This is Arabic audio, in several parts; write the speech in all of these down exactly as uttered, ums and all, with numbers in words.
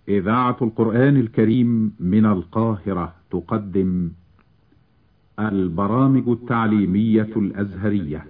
إذاعة القرآن الكريم من القاهرة تقدم البرامج التعليمية الأزهرية.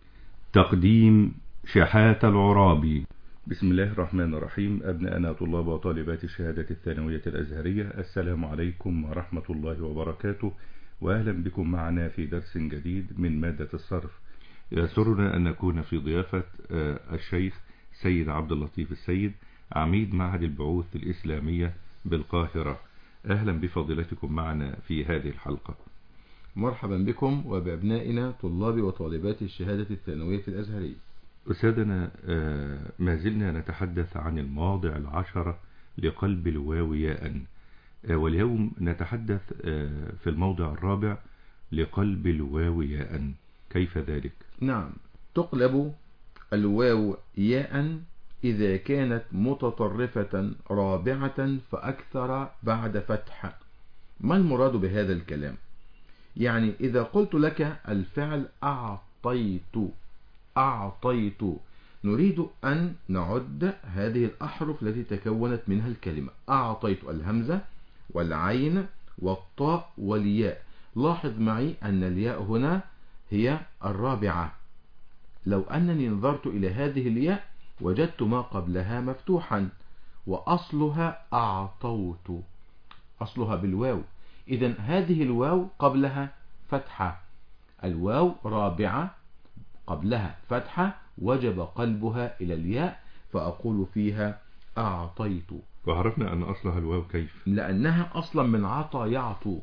تقديم شحات العرابي. بسم الله الرحمن الرحيم. أبناءنا طلاب وطالبات الشهادة الثانوية الأزهرية، السلام عليكم ورحمة الله وبركاته، وأهلا بكم معنا في درس جديد من مادة الصرف. يسرنا أن نكون في ضيافة الشيخ سيد عبد اللطيف السيد، عميد معهد البعوث الإسلامية بالقاهرة. أهلا بفضيلتكم معنا في هذه الحلقة. مرحبا بكم وبأبنائنا طلاب وطالبات الشهادة الثانوية الأزهرية. أستاذنا، ما زلنا نتحدث عن المواضع العشرة لقلب الواو ياء، واليوم نتحدث في الموضع الرابع لقلب الواو ياء. كيف ذلك؟ نعم، تقلب الواو ياء إذا كانت متطرفة رابعة فأكثر بعد فتح. ما المراد بهذا الكلام؟ يعني إذا قلت لك الفعل أعطيت أعطيت، نريد أن نعد هذه الأحرف التي تكونت منها الكلمة. أعطيت الهمزة والعين والطاء والياء. لاحظ معي أن الياء هنا هي الرابعة. لو أنني نظرت إلى هذه الياء وجدت ما قبلها مفتوحا، وأصلها أعطوت، أصلها بالواو. إذن هذه الواو قبلها فتحة، الواو رابعة قبلها فتحة، وجب قلبها إلى الياء، فأقول فيها أعطيت. وعرفنا أن أصلها الواو كيف؟ لأنها أصلا من عطى يعطو.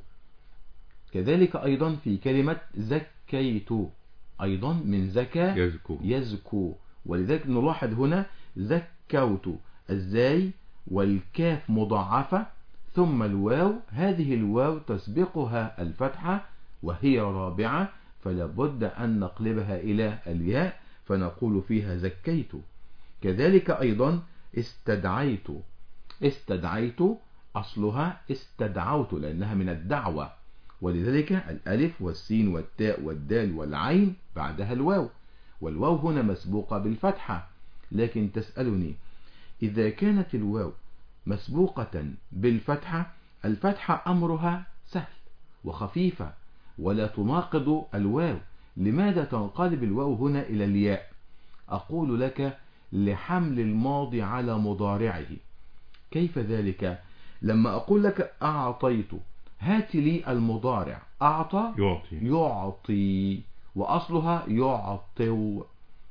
كذلك أيضا في كلمة زكيت، أيضا من زكى يزكو, يزكو. ولذلك نلاحظ هنا زكوت، الزاي والكاف مضاعفة ثم الواو، هذه الواو تسبقها الفتحة وهي رابعة، فلا بد أن نقلبها إلى الياء فنقول فيها زكيت. كذلك أيضا استدعيت، استدعيت أصلها استدعوت لأنها من الدعوة، ولذلك الألف والسين والتاء والدال والعين بعدها الواو، والواو هنا مسبوقة بالفتحة. لكن تسألني إذا كانت الواو مسبوقة بالفتحة، الفتحة أمرها سهل وخفيفة ولا تناقض الواو، لماذا تنقلب الواو هنا إلى الياء؟ أقول لك لحمل الماضي على مضارعه. كيف ذلك؟ لما أقول لك أعطيت، هات لي المضارع. أعطى يعطي, يعطي وأصلها يعطو.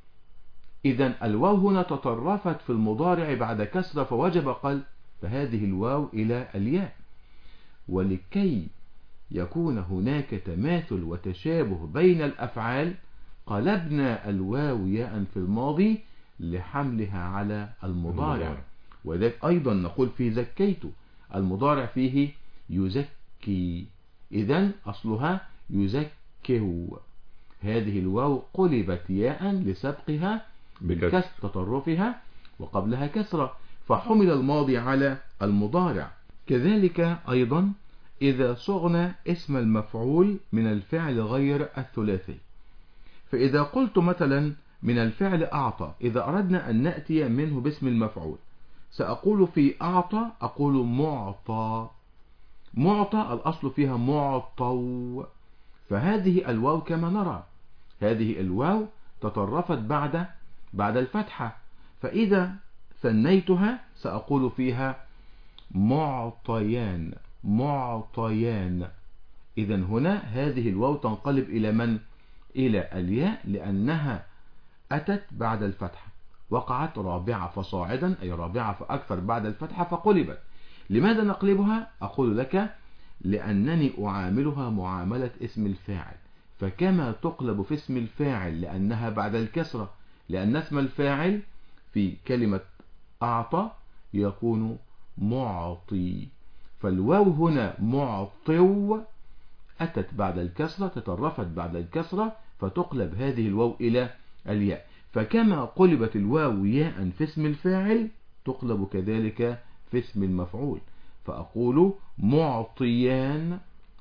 إذن الواو هنا تطرفت في المضارع بعد كسرة فوجب قلب فهذه الواو إلى الياء. ولكي يكون هناك تماثل وتشابه بين الأفعال قلبنا الواو ياء في الماضي لحملها على المضارع. وذلك أيضا نقول في زكيت، المضارع فيه يزكي، إذن أصلها يزكه. هذه الواو قلبت ياء لسبقها بالكسر تطرفها وقبلها كسرة، فحمل الماضي على المضارع. كذلك أيضا إذا صغنا اسم المفعول من الفعل غير الثلاثي، فإذا قلت مثلا من الفعل أعطى، إذا أردنا أن نأتي منه باسم المفعول سأقول في أعطى أقول معطى. معطى الأصل فيها معطو، فهذه الواو كما نرى هذه الواو تطرفت بعد بعد الفتحة، فإذا ثنيتها سأقول فيها معطيان معطيان. إذا هنا هذه الواو تنقلب إلى من؟ إلى الياء، لأنها أتت بعد الفتحة، وقعت رابعة فصاعدا أي رابعة فأكثر بعد الفتحة فقلبت. لماذا نقلبها؟ أقول لك لأنني أعاملها معاملة اسم الفاعل، فكما تقلب في اسم الفاعل لأنها بعد الكسرة، لأن اسم الفاعل في كلمة أعطى يكون معطي، فالواو هنا معطو أتت بعد الكسرة تطرفت بعد الكسرة فتقلب هذه الواو إلى الياء، فكما قلبت الواو ياء في اسم الفاعل تقلب كذلك في اسم المفعول، فأقول معطيان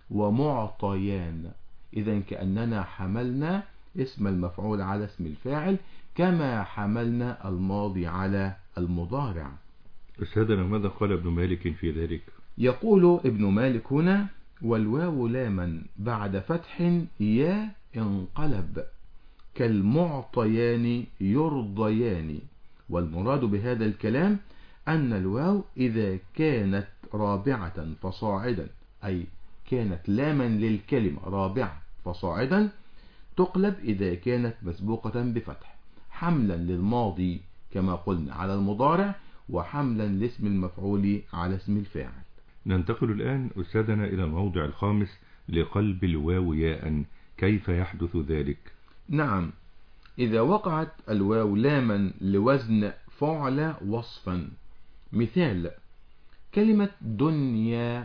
ومعطيان. إذن كأننا حملنا اسم المفعول على اسم الفاعل كما حملنا الماضي على المضارع. أستاذنا ماذا قال ابن مالك في ذلك؟ يقول ابن مالك هنا: والواو لاما بعد فتح يا انقلب كالمعطيان يرضيان. والمراد بهذا الكلام أن الواو إذا كانت رابعة فصاعدا، أي كانت لاما للكلمة رابعة فصاعدا، تقلب إذا كانت مسبوقة بفتح، حملا للماضي كما قلنا على المضارع، وحملا لاسم المفعول على اسم الفاعل. ننتقل الآن أستاذنا إلى الموضع الخامس لقلب الواو ياء، كيف يحدث ذلك؟ نعم، إذا وقعت الواو لاما لوزن فعل وصفا. مثال: كلمة دنيا،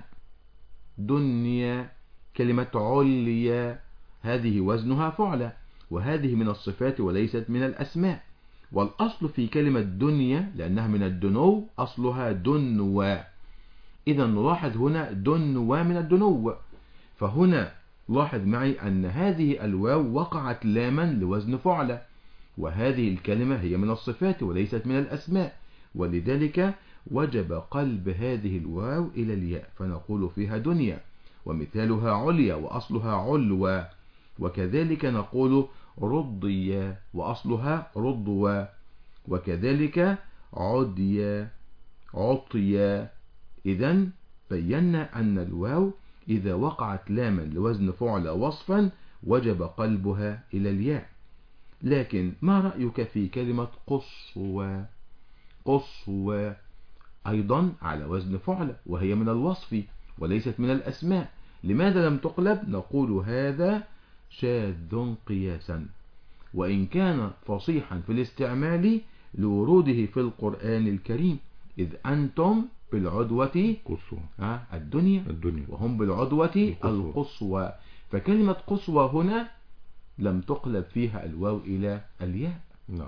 دنيا، كلمة عليا، هذه وزنها فعل، وهذه من الصفات وليست من الأسماء. والأصل في كلمة دنيا لأنها من الدنو أصلها دنوا، إذا نلاحظ هنا دنوا من الدنو. فهنا لاحظ معي أن هذه الواو وقعت لاما لوزن فعل، وهذه الكلمة هي من الصفات وليست من الأسماء، ولذلك وجب قلب هذه الواو إلى الياء، فنقول فيها دنيا، ومثالها عليا وأصلها علوا. وكذلك نقول رضيا وأصلها رضوا، وكذلك عديا عطيا. إذن بينا أن الواو إذا وقعت لاما لوزن فعل وصفا وجب قلبها إلى الياء. لكن ما رأيك في كلمة قصوى؟ قصوى أيضا على وزن فعل، وهي من الوصف وليست من الأسماء، لماذا لم تقلب؟ نقول هذا شاذ قياسا، وإن كان فصيحا في الاستعمال لوروده في القرآن الكريم، إذ أنتم بالعدوة الدنيا, الدنيا وهم بالعدوة القصوى. فكلمة قصوى هنا لم تقلب فيها الواو إلى الياء. نعم.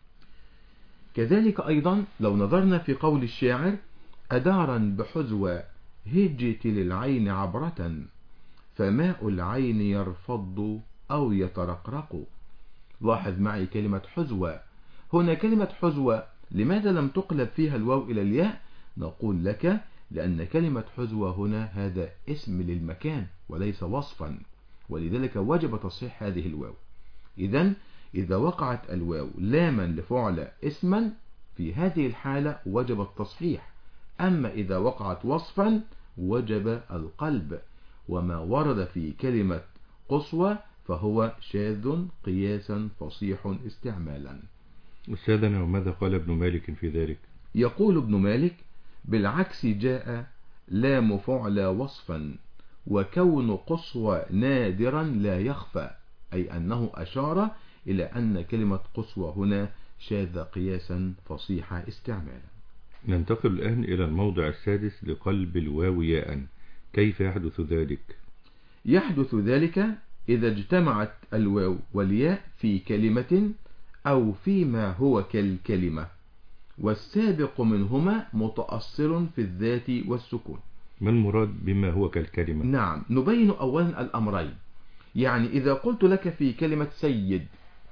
كذلك أيضا لو نظرنا في قول الشاعر: أدارا بحزوى هجت للعين عبرة فماء العين يرفض أو يترقرق. لاحظ معي كلمة حزوى هنا، كلمة حزوى لماذا لم تقلب فيها الواو إلى الياء؟ نقول لك لأن كلمة حزوى هنا هذا اسم للمكان وليس وصفا، ولذلك وجب تصحيح هذه الواو. إذن إذا وقعت الواو لاما لفعل اسما في هذه الحالة وجب التصحيح، أما إذا وقعت وصفا وجب القلب. وما ورد في كلمة قصوى فهو شاذ قياسا فصيح استعمالا. أستاذنا وماذا قال ابن مالك في ذلك؟ يقول ابن مالك: بالعكس جاء لام فعل وصفا وكون قصوى نادرا لا يخفى، أي أنه أشار إلى أن كلمة قصوى هنا شاذ قياسا فصيح استعمالا. ننتقل الآن إلى الموضع السادس لقلب الواو ياء، كيف يحدث ذلك؟ يحدث ذلك إذا اجتمعت الواو والياء في كلمة أو فيما هو كالكلمة، والسابق منهما متأصل في الذات والسكون. ما المراد بما هو كالكلمة؟ نعم، نبين أولا الأمرين. يعني إذا قلت لك في كلمة سيد،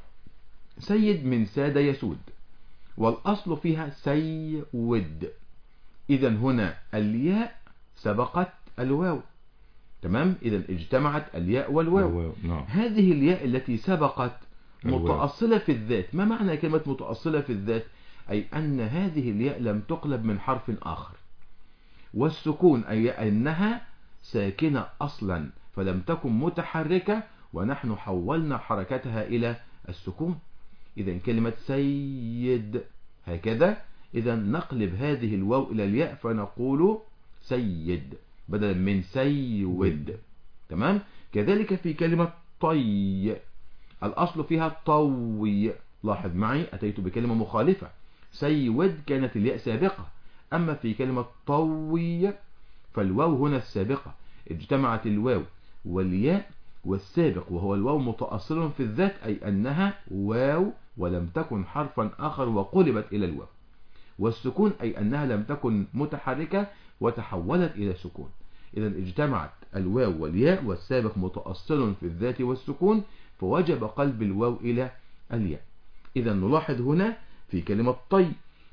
سيد من ساد يسود، والأصل فيها سيود، إذا هنا الياء سبقت الواو، تمام؟ إذا اجتمعت الياء والواو. نعم. هذه الياء التي سبقت الواو. متأصلة في الذات. ما معنى كلمة متأصلة في الذات؟ أي أن هذه الياء لم تقلب من حرف آخر. والسكون أي أنها ساكنة أصلا فلم تكن متحركة، ونحن حولنا حركتها إلى السكون. إذا كلمة سيد هكذا، إذا نقلب هذه الواو إلى الياء فنقول سيد بدلا من سيود، تمام؟ كذلك في كلمة طي، الأصل فيها طوي. لاحظ معي أتيت بكلمة مخالفة، سيود كانت الياء سابقة، أما في كلمة طوي فالواو هنا السابقة، اجتمعت الواو والياء والسابق وهو الواو متأصل في الذات، أي أنها واو ولم تكن حرفا آخر وقلبت إلى الواو. والسكون أي أنها لم تكن متحركة وتحولت إلى سكون. إذا اجتمعت الواو والياء والسابق متأصل في الذات والسكون، فوجب قلب الواو إلى الياء. إذا نلاحظ هنا في كلمة طي،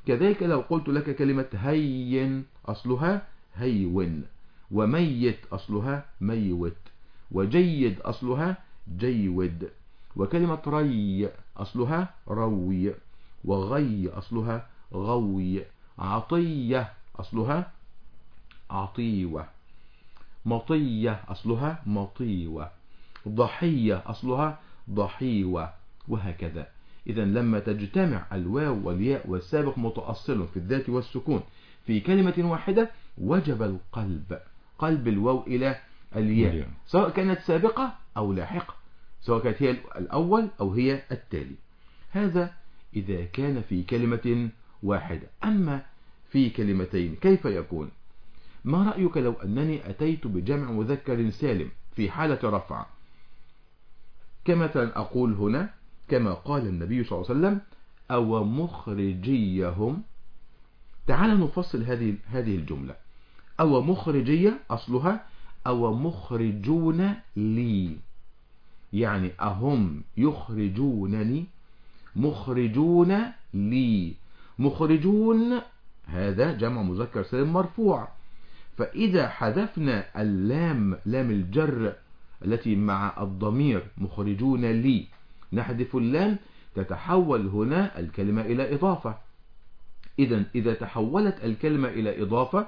كذلك لو قلت لك كلمة هين أصلها هيون، وميت أصلها ميوت، وجيد أصلها جيود، وكلمة ري أصلها روي، وغي أصلها غوي، عطية أصلها عطيوة، مطية أصلها مطيوة، ضحية أصلها ضحيوة، وهكذا. إذا لما تجتمع الواو والياء والسابق متأصل في الذات والسكون في كلمة واحدة وجب القلب، قلب الواو إلى الياء، سواء كانت سابقة أو لاحقة، سواء كانت هي الأول أو هي التالي. هذا إذا كان في كلمة واحدة. أما في كلمتين كيف يكون؟ ما رأيك لو أنني أتيت بجمع مذكر سالم في حالة رفع، كمثلا أقول هنا كما قال النبي صلى الله عليه وسلم أو مخرجيهم. تعال نفصل هذه هذه الجملة. أو مخرجية أصلها أو مخرجون لي، يعني أهم يخرجونني، مخرجون لي. مخرجون هذا جمع مذكر سالم مرفوع، فإذا حذفنا اللام لام الجر التي مع الضمير مخرجون لي، نحذف اللام، تتحول هنا الكلمة إلى إضافة. إذا إذا تحولت الكلمة إلى إضافة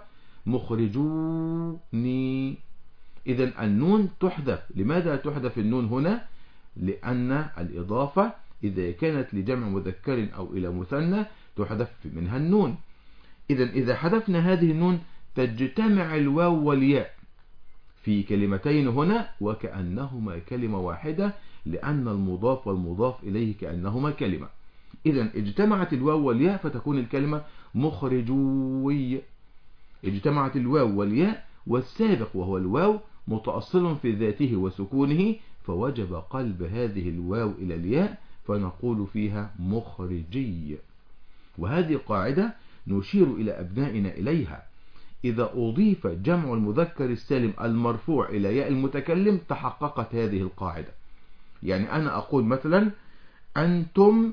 مخرجوني، إذا النون تحذف. لماذا تحذف النون هنا؟ لأن الإضافة إذا كانت لجمع مذكر أو إلى مثنى تحذف منها النون. إذا إذا حذفنا هذه النون تجتمع الواو والياء في كلمتين هنا وكأنهما كلمة واحدة، لأن المضاف والمضاف إليه كأنهما كلمة. إذا اجتمعت الواو والياء فتكون الكلمة مخرجوي. اجتمعت الواو والياء والسابق وهو الواو متأصل في ذاته وسكونه، فوجب قلب هذه الواو إلى الياء فنقول فيها مخرجي. وهذه قاعدة نشير إلى أبنائنا إليها. إذا أضيف جمع المذكر السالم المرفوع إلى ياء المتكلم تحققت هذه القاعدة. يعني أنا أقول مثلا أنتم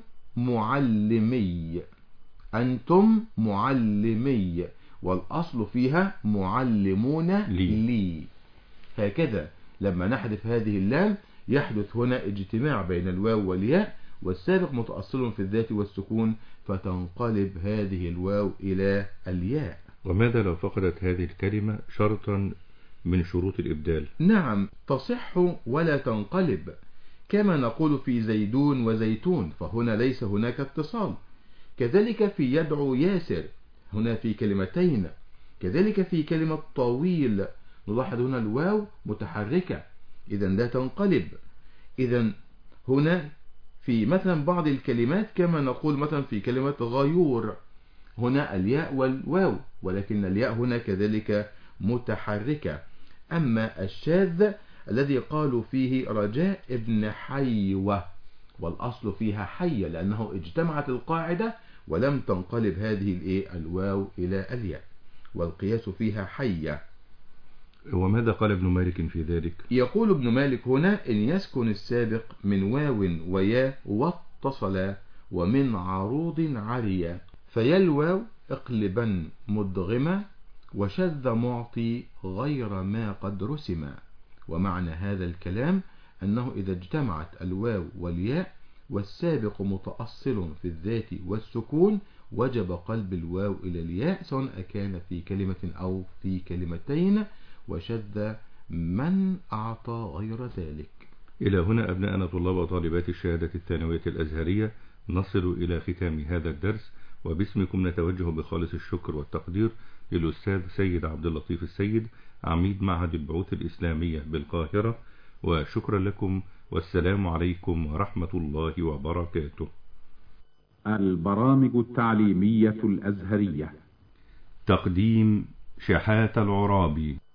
معلمي، أنتم معلمي، والأصل فيها معلمون لي, لي. هكذا لما نحذف هذه اللام يحدث هنا اجتماع بين الواو والياء والسابق متأصل في الذات والسكون، فتنقلب هذه الواو إلى الياء. وماذا لو فقدت هذه الكلمة شرطا من شروط الإبدال؟ نعم تصح ولا تنقلب، كما نقول في زيدون وزيتون، فهنا ليس هناك اتصال. كذلك في يدعو ياسر، هنا في كلمتين. كذلك في كلمة طويل نلاحظ هنا الواو متحركة، إذا لا تنقلب. إذا هنا في مثلا بعض الكلمات كما نقول مثلا في كلمة غيور، هنا الياء والواو، ولكن الياء هنا كذلك متحركة. أما الشاذ الذي قالوا فيه رجاء ابن حيوة، والأصل فيها حية لأنه اجتمعت القاعدة ولم تنقلب هذه الواو إلى الياء، والقياس فيها حية. وماذا قال ابن مالك في ذلك؟ يقول ابن مالك هنا إن يسكن السابق من واو وياء واتصلا ومن عروض عريا، فيا الواو اقلبا مدغما وشذ معطي غير ما قد رسما. ومعنى هذا الكلام أنه إذا اجتمعت الواو والياء والسابق متأصل في الذات والسكون وجب قلب الواو إلى الياء سواء كان في كلمة أو في كلمتين، وشذ من أعطى غير ذلك. إلى هنا أبناءنا طلاب وطالبات الشهادة الثانوية الأزهرية نصل إلى ختام هذا الدرس، وباسمكم نتوجه بخالص الشكر والتقدير للأستاذ سيد عبد اللطيف السيد عميد معهد البعوث الإسلامية بالقاهرة، وشكرا لكم، والسلام عليكم ورحمة الله وبركاته. البرامج التعليمية الأزهرية. تقديم شحات العرابي.